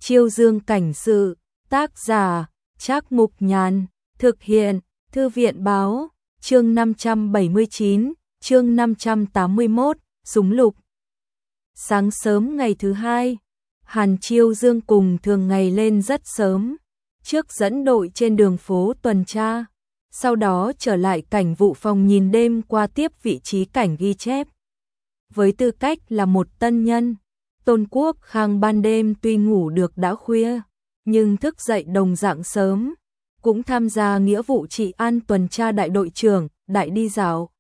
Chiêu Dương cảnh sự, tác giả, Trác Mục Nhàn, thực hiện, Thư viện báo, chương 579, chương 581, súng lục. Sáng sớm ngày thứ hai, Hàn Chiêu Dương cùng thường ngày lên rất sớm, trước dẫn đội trên đường phố tuần tra, sau đó trở lại cảnh vụ phòng nhìn đêm qua tiếp vị trí cảnh ghi chép. Với tư cách là một tân nhân, Tôn Quốc Khang ban đêm tuy ngủ được đã khuya, nhưng thức dậy đồng dạng sớm, cũng tham gia nghĩa vụ trị an tuần tra đại đội trưởng, đại đi dạo.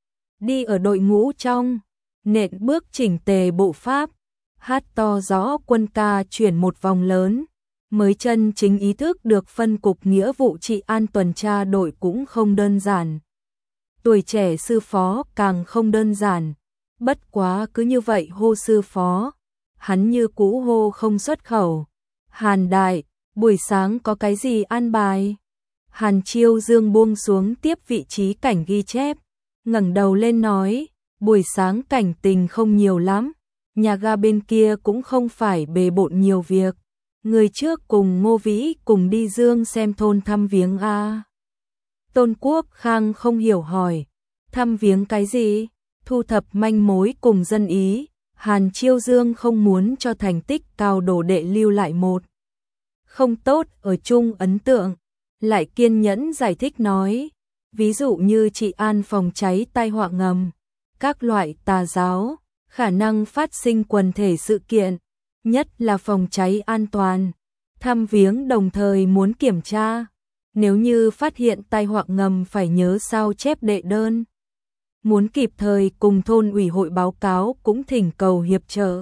Đi ở đội ngũ trong, nện bước chỉnh tề bộ pháp, hát to rõ quân ca chuyển một vòng lớn, mới chân chính ý thức được phân cục nghĩa vụ trị an tuần tra đội cũng không đơn giản. Tuổi trẻ sư phó càng không đơn giản, bất quá cứ như vậy hô sư phó, hắn như cũ hô không xuất khẩu. Hàn đại, buổi sáng có cái gì an bài? Hàn Chiêu Dương buông xuống tiếp vị trí cảnh ghi chép, ngẩng đầu lên nói, buổi sáng cảnh tình không nhiều lắm, nhà ga bên kia cũng không phải bề bộn nhiều việc. Người trước cùng Ngô Vĩ cùng đi Dương xem thôn thăm viếng a. Tôn Quốc Khang không hiểu hỏi, thăm viếng cái gì? Thu thập manh mối cùng dân ý. Hàn Chiêu Dương không muốn cho thành tích cao đồ đệ lưu lại một không tốt ở chung ấn tượng, lại kiên nhẫn giải thích nói, ví dụ như trị an phòng cháy tai họa ngầm, các loại tà giáo, khả năng phát sinh quần thể sự kiện, nhất là phòng cháy an toàn, thăm viếng đồng thời muốn kiểm tra, nếu như phát hiện tai họa ngầm phải nhớ sao chép đệ đơn. Muốn kịp thời cùng thôn ủy hội báo cáo cũng thỉnh cầu hiệp trợ.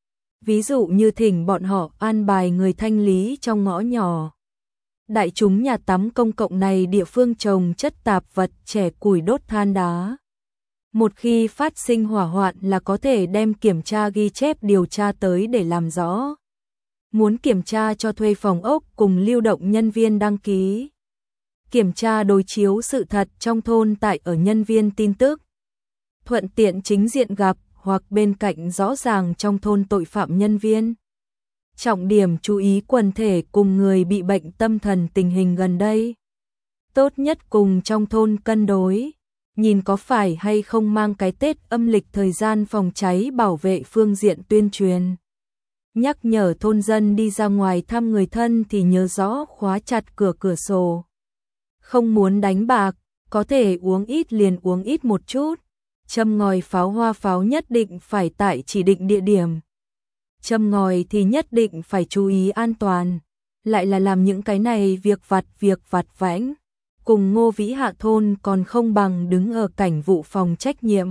Ví dụ như thỉnh bọn họ an bài người thanh lý trong ngõ nhỏ. Đại chúng nhà tắm công cộng này địa phương trồng chất tạp vật trẻ củi đốt than đá. Một khi phát sinh hỏa hoạn là có thể đem kiểm tra ghi chép điều tra tới để làm rõ. Muốn kiểm tra cho thuê phòng ốc cùng lưu động nhân viên đăng ký. Kiểm tra đối chiếu sự thật trong thôn tại ở nhân viên tin tức. Thuận tiện chính diện gặp hoặc bên cạnh rõ ràng trong thôn tội phạm nhân viên. Trọng điểm chú ý quần thể cùng người bị bệnh tâm thần tình hình gần đây. Tốt nhất cùng trong thôn cân đối, nhìn có phải hay không mang cái Tết âm lịch thời gian phòng cháy bảo vệ phương diện tuyên truyền. Nhắc nhở thôn dân đi ra ngoài thăm người thân thì nhớ rõ khóa chặt cửa sổ. Không muốn đánh bạc, có thể uống ít liền uống ít một chút. Châm ngòi pháo hoa pháo nhất định phải tại chỉ định địa điểm. Châm ngòi thì nhất định phải chú ý an toàn. Lại là làm những cái này việc vặt vãnh. Cùng Ngô Vĩ hạ thôn còn không bằng đứng ở cảnh vụ phòng trách nhiệm.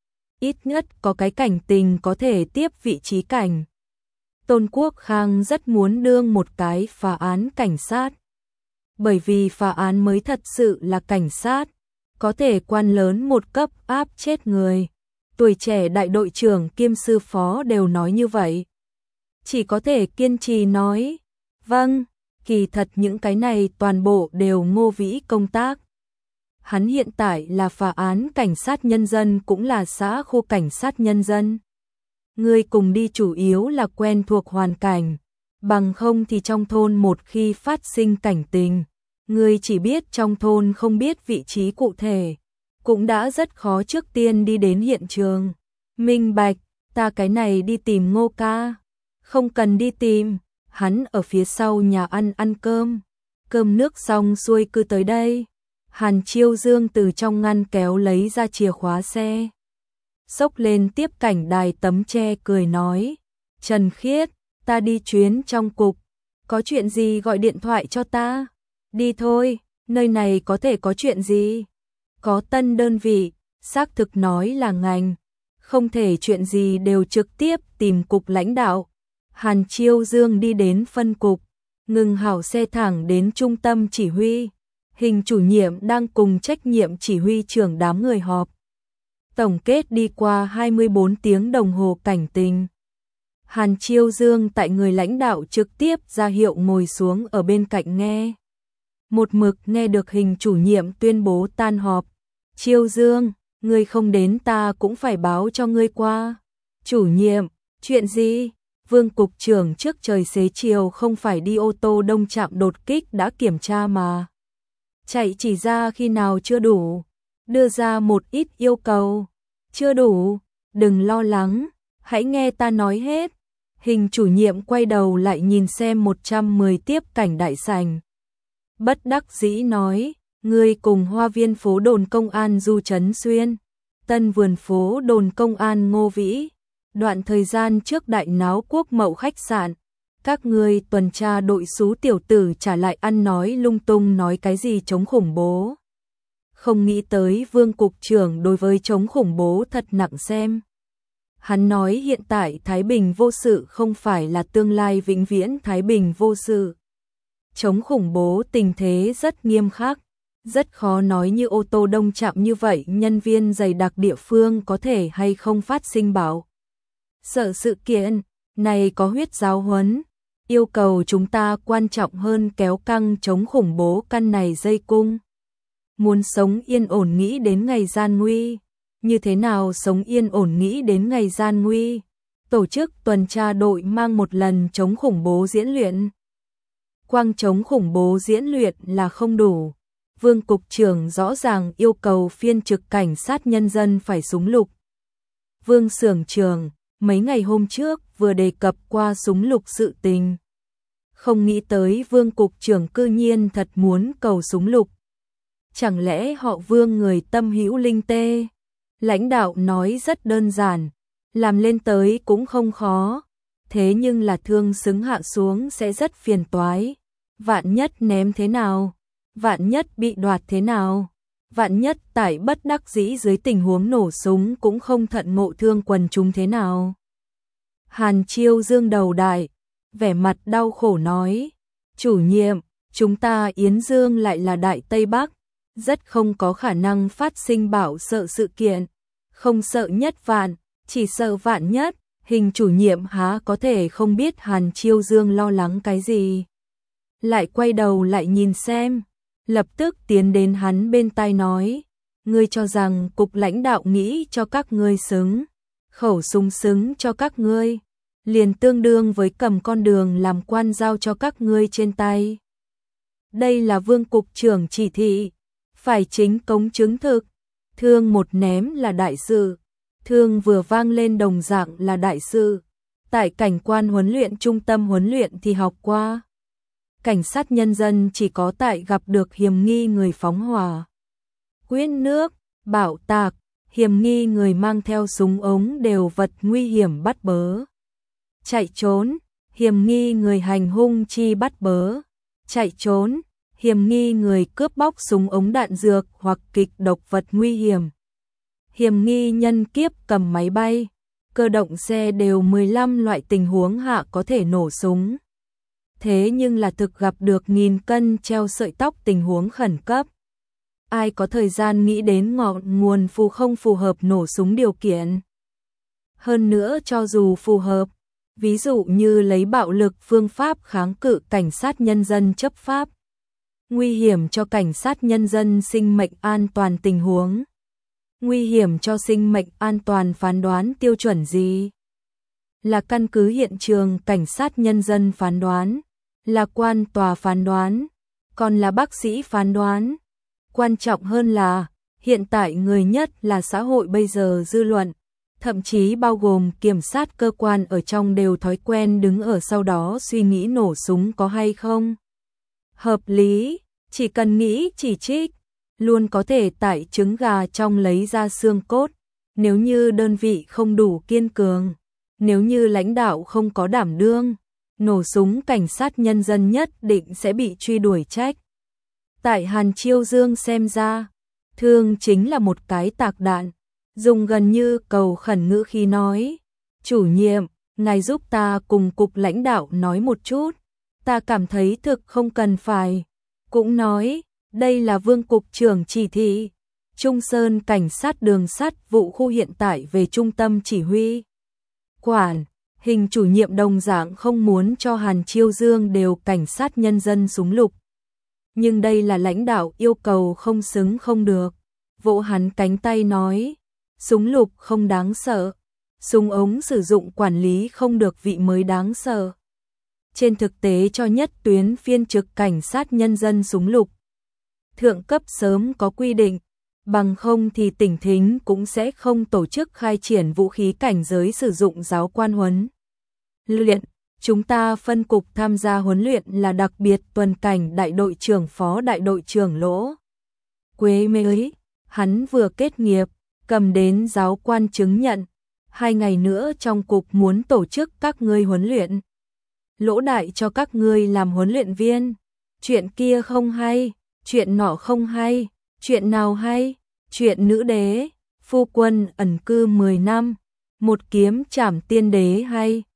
Ít nhất có cái cảnh tình có thể tiếp vị trí cảnh. Tôn Quốc Khang rất muốn đương một cái phá án cảnh sát. Bởi vì phá án mới thật sự là cảnh sát. Có thể quan lớn một cấp áp chết người. Tuổi trẻ đại đội trưởng kiêm sư phó đều nói như vậy. Chỉ có thể kiên trì nói, vâng, kỳ thật những cái này toàn bộ đều Ngô Vĩ công tác. Hắn hiện tại là phá án cảnh sát nhân dân cũng là xã khu cảnh sát nhân dân. Người cùng đi chủ yếu là quen thuộc hoàn cảnh, bằng không thì trong thôn một khi phát sinh cảnh tình. Người chỉ biết trong thôn không biết vị trí cụ thể, cũng đã rất khó trước tiên đi đến hiện trường. Minh bạch, ta cái này đi tìm Ngô ca. Không cần đi tìm, hắn ở phía sau nhà ăn cơm. Cơm nước xong xuôi cứ tới đây. Hàn Chiêu Dương từ trong ngăn kéo lấy ra chìa khóa xe. Xốc lên tiếp cảnh đài tấm tre cười nói. Trần Khiết, ta đi chuyến trong cục. Có chuyện gì gọi điện thoại cho ta? Đi thôi, nơi này có thể có chuyện gì? Có tân đơn vị, xác thực nói là ngành. Không thể chuyện gì đều trực tiếp tìm cục lãnh đạo. Hàn Chiêu Dương đi đến phân cục, ngừng hảo xe thẳng đến trung tâm chỉ huy. Hình chủ nhiệm đang cùng trách nhiệm chỉ huy trưởng đám người họp. Tổng kết đi qua 24 tiếng đồng hồ cảnh tình. Hàn Chiêu Dương tại người lãnh đạo trực tiếp ra hiệu ngồi xuống ở bên cạnh nghe. Một mực nghe được hình chủ nhiệm tuyên bố tan họp. Chiêu Dương, ngươi không đến ta cũng phải báo cho ngươi qua. Chủ nhiệm, chuyện gì? Vương cục trưởng trước trời xế chiều không phải đi ô tô đông trạm đột kích đã kiểm tra mà. Chạy chỉ ra khi nào chưa đủ, đưa ra một ít yêu cầu. Chưa đủ, đừng lo lắng, hãy nghe ta nói hết. Hình chủ nhiệm quay đầu lại nhìn xem 110 tiếp cảnh đại sảnh. Bất đắc dĩ nói, ngươi cùng Hoa viên phố đồn công an Du Trấn Xuyên, Tân vườn phố đồn công an Ngô Vĩ, đoạn thời gian trước đại náo Quốc Mậu khách sạn, các ngươi tuần tra đội xú tiểu tử trả lại ăn nói lung tung nói cái gì chống khủng bố. Không nghĩ tới Vương cục trưởng đối với chống khủng bố thật nặng xem. Hắn nói hiện tại Thái Bình vô sự không phải là tương lai vĩnh viễn Thái Bình vô sự. Chống khủng bố tình thế rất nghiêm khắc, rất khó nói như ô tô đông trạm như vậy nhân viên dày đặc địa phương có thể hay không phát sinh bảo. Sợ sự kiện này có huyết giáo huấn, yêu cầu chúng ta quan trọng hơn kéo căng chống khủng bố căn này dây cung. Muốn sống yên ổn nghĩ đến ngày gian nguy. Như thế nào sống yên ổn nghĩ đến ngày gian nguy? Tổ chức tuần tra đội mang một lần chống khủng bố diễn luyện. Quang chống khủng bố diễn luyện là không đủ. Vương cục trưởng rõ ràng yêu cầu phiên trực cảnh sát nhân dân phải súng lục. Vương xưởng trưởng mấy ngày hôm trước vừa đề cập qua súng lục sự tình. Không nghĩ tới Vương cục trưởng cư nhiên thật muốn cầu súng lục. Chẳng lẽ họ Vương người tâm hữu linh tê? Lãnh đạo nói rất đơn giản, làm lên tới cũng không khó, thế nhưng là thương xứng hạ xuống sẽ rất phiền toái. Vạn nhất ném thế nào? Vạn nhất bị đoạt thế nào? Vạn nhất tại bất đắc dĩ dưới tình huống nổ súng cũng không thận ngộ thương quần chúng thế nào? Hàn Chiêu Dương đầu đại, vẻ mặt đau khổ nói, chủ nhiệm, chúng ta Yến Dương lại là Đại Tây Bắc, rất không có khả năng phát sinh bảo sợ sự kiện, không sợ nhất vạn, chỉ sợ vạn nhất. Hình chủ nhiệm há có thể không biết Hàn Chiêu Dương lo lắng cái gì. Lại quay đầu lại nhìn xem, lập tức tiến đến hắn bên tai nói, ngươi cho rằng cục lãnh đạo nghĩ cho các ngươi xứng, khẩu súng xứng cho các ngươi, liền tương đương với cầm con đường làm quan giao cho các ngươi trên tay. Đây là Vương cục trưởng chỉ thị, phải chính cống chứng thực, thương một ném là đại sự, thương vừa vang lên đồng dạng là đại sự. Tại cảnh quan huấn luyện trung tâm huấn luyện thì học qua. Cảnh sát nhân dân chỉ có tại gặp được hiểm nghi người phóng hỏa, quyết nước, bạo tạc, hiểm nghi người mang theo súng ống đều vật nguy hiểm bắt bớ. Chạy trốn, hiểm nghi người hành hung chi bắt bớ. Chạy trốn, hiểm nghi người cướp bóc súng ống đạn dược hoặc kịch độc vật nguy hiểm. Hiểm nghi nhân kiếp cầm máy bay, cơ động xe đều 15 loại tình huống hạ có thể nổ súng. Thế nhưng là thực gặp được nghìn cân treo sợi tóc tình huống khẩn cấp. Ai có thời gian nghĩ đến ngọn nguồn không phù hợp nổ súng điều kiện. Hơn nữa cho dù phù hợp, ví dụ như lấy bạo lực phương pháp kháng cự cảnh sát nhân dân chấp pháp, nguy hiểm cho cảnh sát nhân dân sinh mệnh an toàn tình huống. Nguy hiểm cho sinh mệnh an toàn phán đoán tiêu chuẩn gì? Là căn cứ hiện trường cảnh sát nhân dân phán đoán, là quan tòa phán đoán, còn là bác sĩ phán đoán. Quan trọng hơn là, hiện tại người nhất là xã hội bây giờ dư luận, thậm chí bao gồm kiểm sát cơ quan ở trong đều thói quen đứng ở sau đó suy nghĩ nổ súng có hay không. Hợp lý, chỉ cần nghĩ chỉ trích, luôn có thể tại trứng gà trong lấy ra xương cốt. Nếu như đơn vị không đủ kiên cường, nếu như lãnh đạo không có đảm đương, nổ súng cảnh sát nhân dân nhất định sẽ bị truy đuổi trách. Tại Hàn Chiêu Dương xem ra, thương chính là một cái tạc đạn, dùng gần như cầu khẩn ngữ khi nói, chủ nhiệm, ngài giúp ta cùng cục lãnh đạo nói một chút, ta cảm thấy thực không cần phải. Cũng nói, đây là Vương cục trưởng chỉ thị, Trung Sơn cảnh sát đường sắt vụ khu hiện tại về trung tâm chỉ huy. Quản, hình chủ nhiệm đồng dạng không muốn cho Hàn Chiêu Dương đều cảnh sát nhân dân súng lục. Nhưng đây là lãnh đạo yêu cầu không xứng không được. Vỗ hắn cánh tay nói, súng lục không đáng sợ, súng ống sử dụng quản lý không được vị mới đáng sợ. Trên thực tế cho nhất tuyến phiên trực cảnh sát nhân dân súng lục thượng cấp sớm có quy định, bằng không thì tỉnh thính cũng sẽ không tổ chức khai triển vũ khí cảnh giới sử dụng giáo quan huấn luyện. Chúng ta phân cục tham gia huấn luyện là đặc biệt tuần cảnh đại đội trưởng phó đại đội trưởng Lỗ Quế mới, hắn vừa kết nghiệp, cầm đến giáo quan chứng nhận, 2 ngày nữa trong cục muốn tổ chức các ngươi huấn luyện. Lỗ đại cho các ngươi làm huấn luyện viên, chuyện kia không hay, chuyện nọ không hay, chuyện nào hay, chuyện nữ đế, phu quân ẩn cư 10 năm, một kiếm trảm tiên đế hay,